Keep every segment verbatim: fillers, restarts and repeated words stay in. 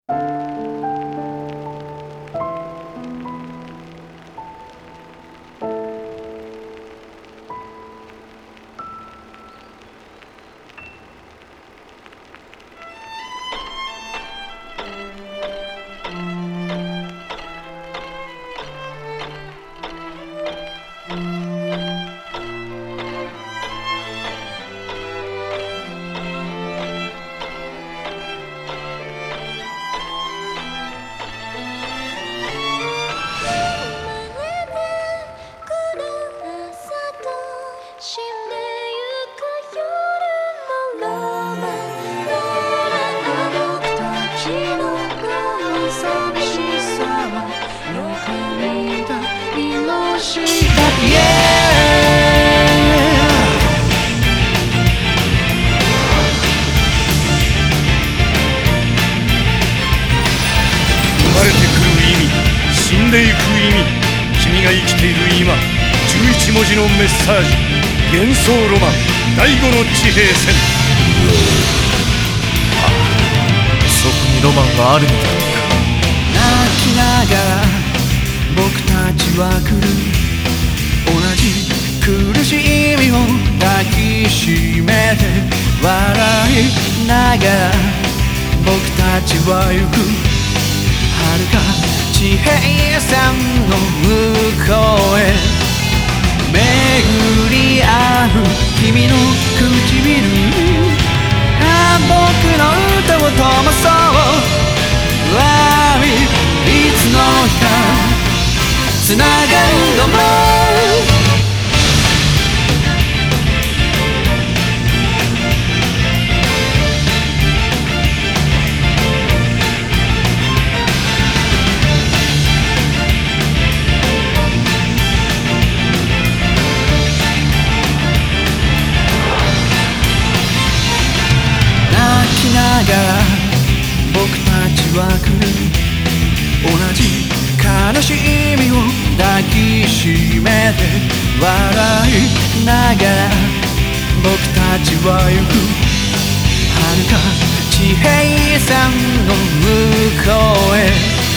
死んでいく意味、君が生きている今、じゅういち文字のメッサージ、幻想ロマン、第五の地平線。 ああ、そこにロマンがあるのだろうか。 泣きながら僕たちは来る、同じ苦しみを抱きしめて笑いながら僕たちは行く、遥か地平線の向こうへ巡り合う君の唇、ああ僕の歌を灯そう、ああいつの日かつながるのも僕たちは来る、同じ悲しみを抱きしめて笑いながら僕たちは行く、遥か地平線の向こうへ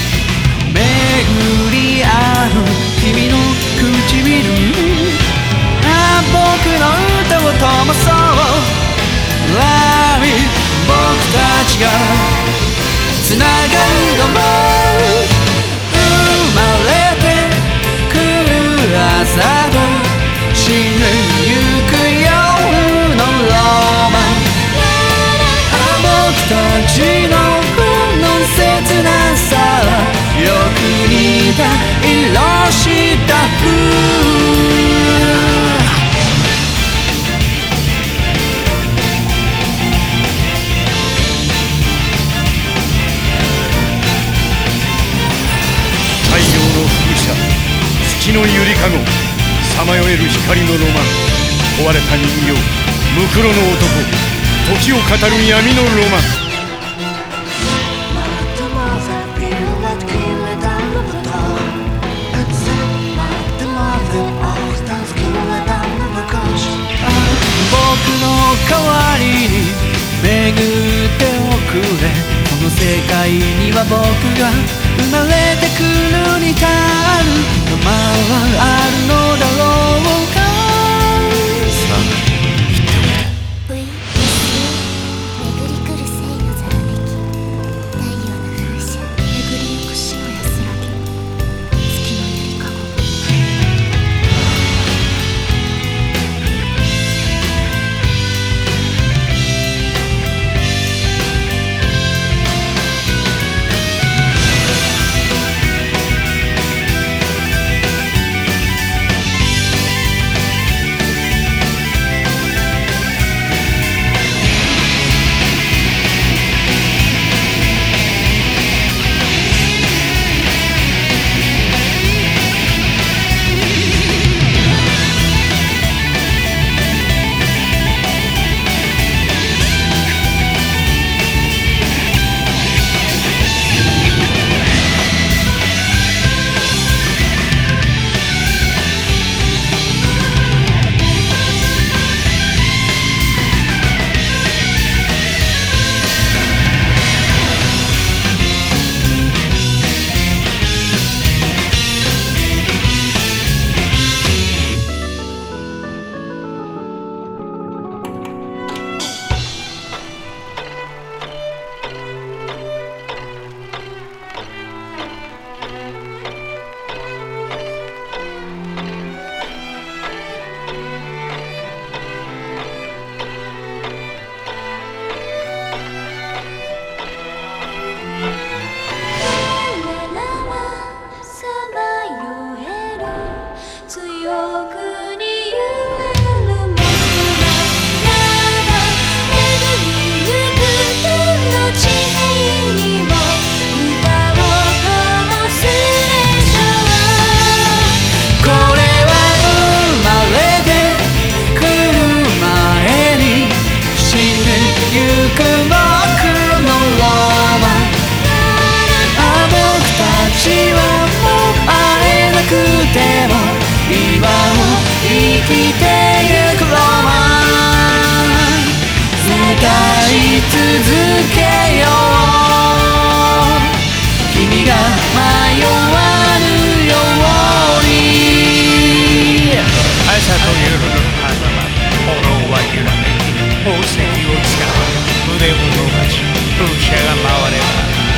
巡り合う君の唇、ああ僕の歌を灯そう、ああ僕たちがつながるのも、生まれてくる朝と死ぬゆく夜のロマン、僕たちのこの切なさ、よく似た色した風。 月のゆりかご、さまよえる光のロマン、壊れた人形、ムクロの男、時を語る闇のロマン。 僕の代わりに巡っておくれ、この世界には僕が生まれてくるに足る名前はあるのだろうか。 さあ言っておいで。 巡り来る生のざらめき、太陽の風車、巡りゆく死の安らぎ、月のゆりかご。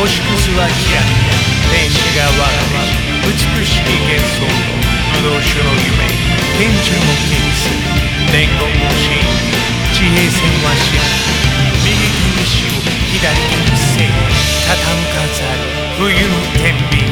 星屑はキラキラ天使が我が美しき幻想の不動種の夢天寿も気にする伝言を信じ地平線は知らない右手に死を左手に生畳む飾る冬の天秤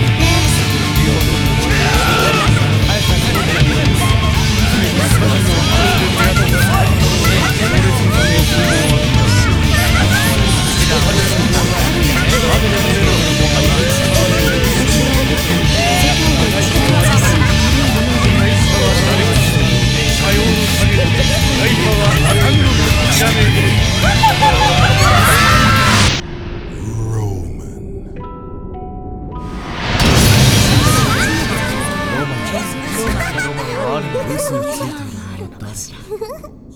あるニュースについているものだ。